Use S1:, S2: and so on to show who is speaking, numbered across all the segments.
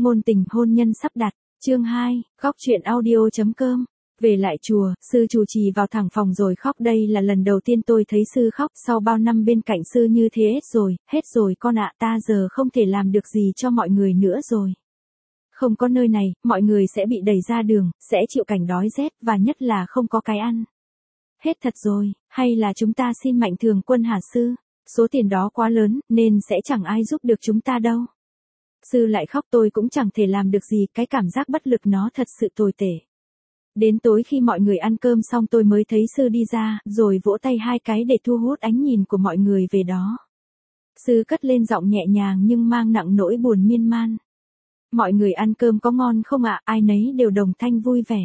S1: Ngôn tình hôn nhân sắp đặt, chương 2, khóc chuyện audio.com. Về lại chùa, sư chủ trì vào thẳng phòng rồi khóc. Đây là lần đầu tiên tôi thấy sư khóc sau bao năm bên cạnh sư như thế. Hết rồi con ạ, ta giờ không thể làm được gì cho mọi người nữa rồi. Không có nơi này, mọi người sẽ bị đẩy ra đường, sẽ chịu cảnh đói rét và nhất là không có cái ăn. Hết thật rồi, hay là chúng ta xin mạnh thường quân hả sư? Số tiền đó quá lớn, nên sẽ chẳng ai giúp được chúng ta đâu. Sư lại khóc, tôi cũng chẳng thể làm được gì, cái cảm giác bất lực nó thật sự tồi tệ. Đến tối khi mọi người ăn cơm xong tôi mới thấy sư đi ra, rồi vỗ tay 2 cái để thu hút ánh nhìn của mọi người về đó. Sư cất lên giọng nhẹ nhàng nhưng mang nặng nỗi buồn miên man. Mọi người ăn cơm có ngon không ạ? Ai nấy đều đồng thanh vui vẻ.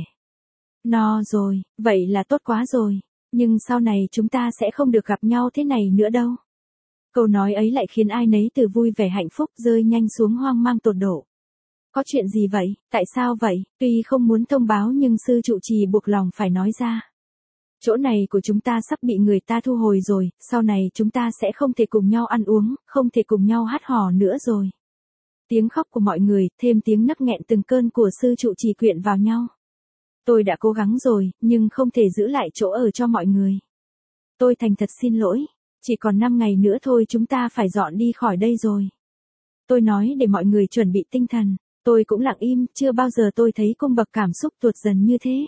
S1: No rồi, vậy là tốt quá rồi. Nhưng sau này chúng ta sẽ không được gặp nhau thế này nữa đâu. Câu nói ấy lại khiến ai nấy từ vui vẻ hạnh phúc rơi nhanh xuống hoang mang tột độ. Có chuyện gì vậy? Tại sao vậy? Tuy không muốn thông báo nhưng sư trụ trì buộc lòng phải nói ra. Chỗ này của chúng ta sắp bị người ta thu hồi rồi, sau này chúng ta sẽ không thể cùng nhau ăn uống, không thể cùng nhau hát hò nữa rồi. Tiếng khóc của mọi người, thêm tiếng nấc nghẹn từng cơn của sư trụ trì quyện vào nhau. Tôi đã cố gắng rồi, nhưng không thể giữ lại chỗ ở cho mọi người. Tôi thành thật xin lỗi. Chỉ còn 5 ngày nữa thôi chúng ta phải dọn đi khỏi đây rồi. Tôi nói để mọi người chuẩn bị tinh thần. Tôi cũng lặng im, chưa bao giờ tôi thấy cung bậc cảm xúc tuột dần như thế.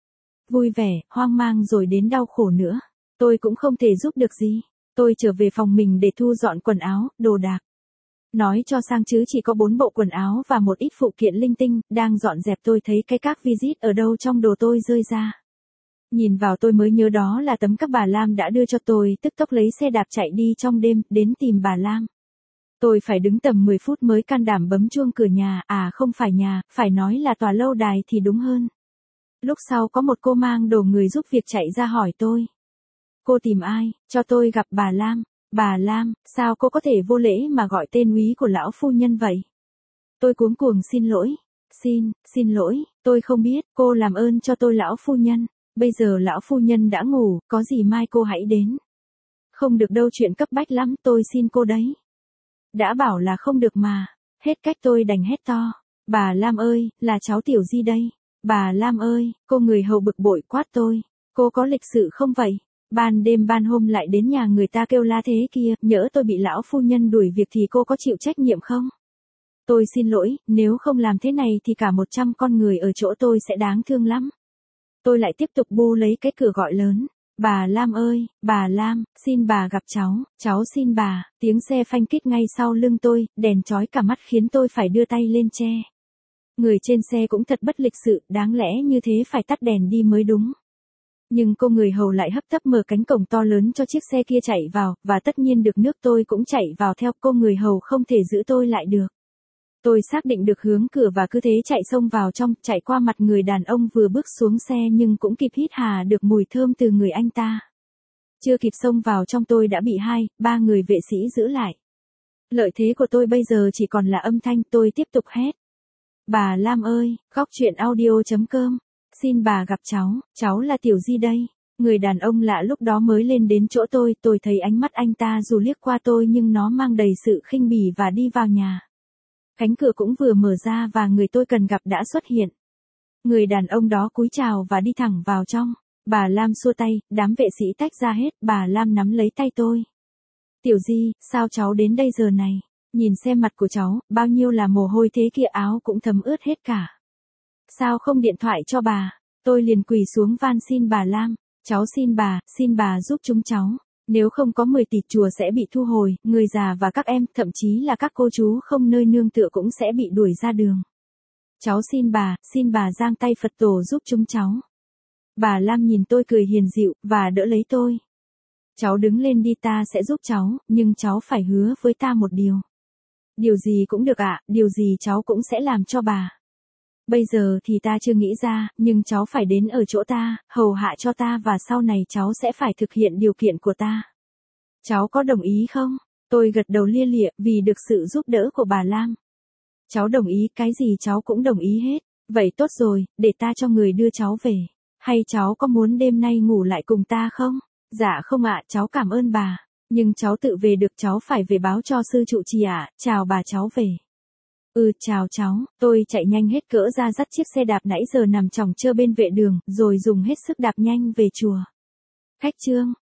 S1: Vui vẻ, hoang mang rồi đến đau khổ nữa. Tôi cũng không thể giúp được gì. Tôi trở về phòng mình để thu dọn quần áo, đồ đạc. Nói cho sang chứ chỉ có 4 bộ quần áo và một ít phụ kiện linh tinh, đang dọn dẹp tôi thấy cái các visit ở đâu trong đồ tôi rơi ra. Nhìn vào tôi mới nhớ đó là tấm các bà Lam đã đưa cho tôi, tức tốc lấy xe đạp chạy đi trong đêm, đến tìm bà Lam. Tôi phải đứng tầm 10 phút mới can đảm bấm chuông cửa nhà, không phải nhà, phải nói là tòa lâu đài thì đúng hơn. Lúc sau có một cô mang đồ người giúp việc chạy ra hỏi tôi. Cô tìm ai, cho tôi gặp bà Lam. Bà Lam, sao cô có thể vô lễ mà gọi tên úy của lão phu nhân vậy? Tôi cuống cuồng xin lỗi. Xin lỗi, tôi không biết, cô làm ơn cho tôi lão phu nhân. Bây giờ lão phu nhân đã ngủ, có gì mai cô hãy đến. Không được đâu, chuyện cấp bách lắm, tôi xin cô đấy. Đã bảo là không được mà. Hết cách tôi đành hét to. Bà Lam ơi, là cháu Tiểu Di đây. Bà Lam ơi, cô người hầu bực bội quát tôi. Cô có lịch sự không vậy? Ban đêm ban hôm lại đến nhà người ta kêu la thế kia, nhỡ tôi bị lão phu nhân đuổi việc thì cô có chịu trách nhiệm không? Tôi xin lỗi, nếu không làm thế này thì cả 100 con người ở chỗ tôi sẽ đáng thương lắm. Tôi lại tiếp tục bu lấy cái cửa gọi lớn. Bà Lam ơi, bà Lam, xin bà gặp cháu xin bà. Tiếng xe phanh kít ngay sau lưng tôi, đèn chói cả mắt khiến tôi phải đưa tay lên che. Người trên xe cũng thật bất lịch sự, đáng lẽ như thế phải tắt đèn đi mới đúng. Nhưng cô người hầu lại hấp tấp mở cánh cổng to lớn cho chiếc xe kia chạy vào, và tất nhiên được nước tôi cũng chạy vào theo, cô người hầu không thể giữ tôi lại được. Tôi xác định được hướng cửa và cứ thế chạy xông vào trong, chạy qua mặt người đàn ông vừa bước xuống xe nhưng cũng kịp hít hà được mùi thơm từ người anh ta. Chưa kịp xông vào trong tôi đã bị 2-3 người vệ sĩ giữ lại. Lợi thế của tôi bây giờ chỉ còn là âm thanh, tôi tiếp tục hét. Bà Lam ơi, khóc chuyện audio.com. Xin bà gặp cháu là Tiểu Di đây. Người đàn ông lạ lúc đó mới lên đến chỗ tôi thấy ánh mắt anh ta dù liếc qua tôi nhưng nó mang đầy sự khinh bỉ và đi vào nhà. Cánh cửa cũng vừa mở ra và người tôi cần gặp đã xuất hiện. Người đàn ông đó cúi chào và đi thẳng vào trong. Bà Lam xua tay, đám vệ sĩ tách ra hết, bà Lam nắm lấy tay tôi. Tiểu Di, sao cháu đến đây giờ này? Nhìn xem mặt của cháu, bao nhiêu là mồ hôi thế kia, áo cũng thấm ướt hết cả. Sao không điện thoại cho bà? Tôi liền quỳ xuống van xin bà Lam. Cháu xin bà giúp chúng cháu. Nếu không có 10 tỷ chùa sẽ bị thu hồi, người già và các em, thậm chí là các cô chú không nơi nương tựa cũng sẽ bị đuổi ra đường. Cháu xin bà giang tay Phật tổ giúp chúng cháu. Bà Lam nhìn tôi cười hiền dịu, và đỡ lấy tôi. Cháu đứng lên đi, ta sẽ giúp cháu, nhưng cháu phải hứa với ta một điều. Điều gì cũng được ạ, điều gì cháu cũng sẽ làm cho bà. Bây giờ thì ta chưa nghĩ ra, nhưng cháu phải đến ở chỗ ta, hầu hạ cho ta và sau này cháu sẽ phải thực hiện điều kiện của ta. Cháu có đồng ý không? Tôi gật đầu lia lịa vì được sự giúp đỡ của bà Lam. Cháu đồng ý, cái gì cháu cũng đồng ý hết. Vậy tốt rồi, để ta cho người đưa cháu về. Hay cháu có muốn đêm nay ngủ lại cùng ta không? Dạ không ạ, cháu cảm ơn bà. Nhưng cháu tự về được, cháu phải về báo cho sư trụ trì ạ, chào bà cháu về. Chào cháu, tôi chạy nhanh hết cỡ ra dắt chiếc xe đạp nãy giờ nằm chòng chơ bên vệ đường, rồi dùng hết sức đạp nhanh về chùa. Khách Trương,